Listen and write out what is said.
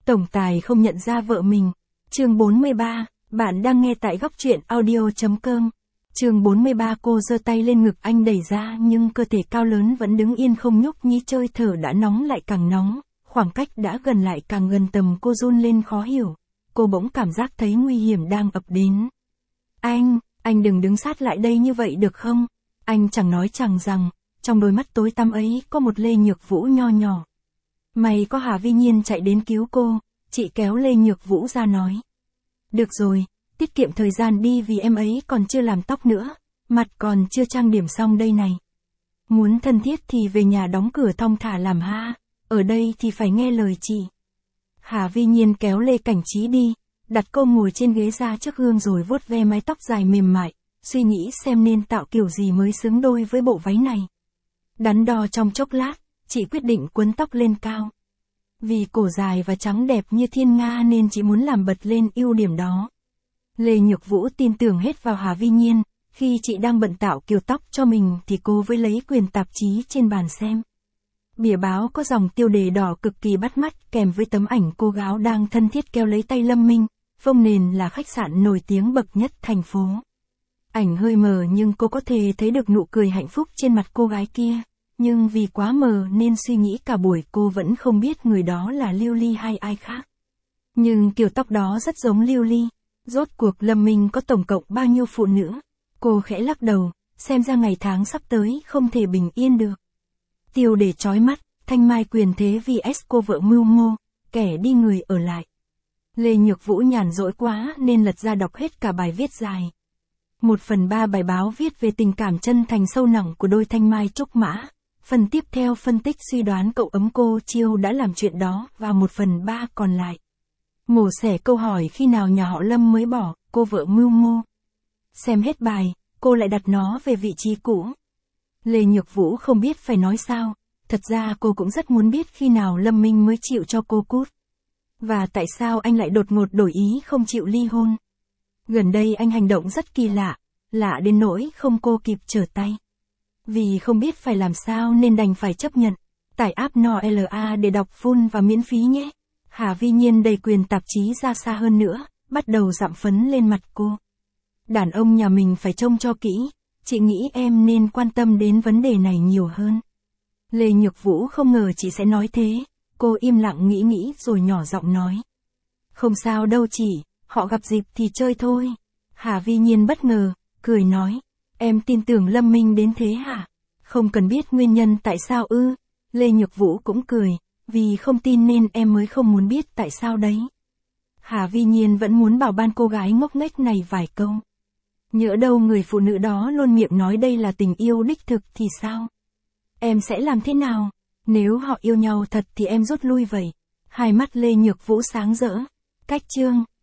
Tổng tài không nhận ra vợ mình. Chương 43, bạn đang nghe tại góc truyện audio.com. Chương 43. Cô giơ tay lên ngực anh đẩy ra nhưng cơ thể cao lớn vẫn đứng yên không nhúc nhích, hơi thở đã nóng lại càng nóng, khoảng cách đã gần lại càng gần, tầm cô run lên khó hiểu. Cô bỗng cảm giác thấy nguy hiểm đang ập đến. Anh đừng đứng sát lại đây như vậy được không? Anh chẳng nói chẳng rằng, trong đôi mắt tối tăm ấy có một Lê Nhược Vũ nho nhỏ. May có Hà Vi Nhiên chạy đến cứu cô, chị kéo Lê Nhược Vũ ra nói. Được rồi, tiết kiệm thời gian đi vì em ấy còn chưa làm tóc nữa, mặt còn chưa trang điểm xong đây này. Muốn thân thiết thì về nhà đóng cửa thong thả làm ha, ở đây thì phải nghe lời chị. Hà Vi Nhiên kéo Lê Cảnh Trí đi, đặt cô ngồi trên ghế ra trước gương rồi vuốt ve mái tóc dài mềm mại, suy nghĩ xem nên tạo kiểu gì mới xứng đôi với bộ váy này. Đắn đo trong chốc lát, chị quyết định quấn tóc lên cao. Vì cổ dài và trắng đẹp như thiên nga nên chị muốn làm bật lên ưu điểm đó. Lê Nhược Vũ tin tưởng hết vào Hà Vi Nhiên, khi chị đang bận tạo kiểu tóc cho mình thì cô với lấy quyển tạp chí trên bàn xem. Bìa báo có dòng tiêu đề đỏ cực kỳ bắt mắt kèm với tấm ảnh cô gái đang thân thiết kéo lấy tay Lâm Minh, phông nền là khách sạn nổi tiếng bậc nhất thành phố. Ảnh hơi mờ nhưng cô có thể thấy được nụ cười hạnh phúc trên mặt cô gái kia, nhưng vì quá mờ nên suy nghĩ cả buổi cô vẫn không biết người đó là Lưu Ly hay ai khác. Nhưng kiểu tóc đó rất giống Lưu Ly. Rốt cuộc Lâm Minh có tổng cộng bao nhiêu phụ nữ? Cô khẽ lắc đầu, xem ra ngày tháng sắp tới không thể bình yên được. Tiêu đề chói mắt, thanh mai quyền thế vs cô vợ mưu mô, kẻ đi người ở lại. Lê Nhược Vũ nhàn rỗi quá nên lật ra đọc hết cả bài viết dài. 1/3 bài báo viết về tình cảm chân thành sâu nặng của đôi Thanh Mai Trúc Mã. Phần tiếp theo phân tích suy đoán cậu ấm cô Chiêu đã làm chuyện đó, và 1/3 còn lại mổ xẻ câu hỏi khi nào nhà họ Lâm mới bỏ cô vợ mưu mô. Xem hết bài, cô lại đặt nó về vị trí cũ. Lê Nhược Vũ không biết phải nói sao, thật ra cô cũng rất muốn biết khi nào Lâm Minh mới chịu cho cô cút. Và tại sao anh lại đột ngột đổi ý không chịu ly hôn. Gần đây anh hành động rất kỳ lạ đến nỗi không cô kịp trở tay. Vì không biết phải làm sao nên đành phải chấp nhận. Tải app NOLA để đọc full và miễn phí nhé. Hà Vi Nhiên đẩy quyền tạp chí ra xa hơn nữa, bắt đầu dặm phấn lên mặt cô. Đàn ông nhà mình phải trông cho kỹ, chị nghĩ em nên quan tâm đến vấn đề này nhiều hơn. Lê Nhược Vũ không ngờ chị sẽ nói thế, cô im lặng nghĩ rồi nhỏ giọng nói. Không sao đâu chị, họ gặp dịp thì chơi thôi. Hà Vi Nhiên bất ngờ, cười nói. Em tin tưởng Lâm Minh đến thế hả? Không cần biết nguyên nhân tại sao ư? Lê Nhược Vũ cũng cười, vì không tin nên em mới không muốn biết tại sao đấy. Hà Vi Nhiên vẫn muốn bảo ban cô gái ngốc nghếch này vài câu. Nhỡ đâu người phụ nữ đó luôn miệng nói đây là tình yêu đích thực thì sao? Em sẽ làm thế nào? Nếu họ yêu nhau thật thì em rút lui vậy. Hai mắt Lê Nhược Vũ sáng rỡ. Cách chương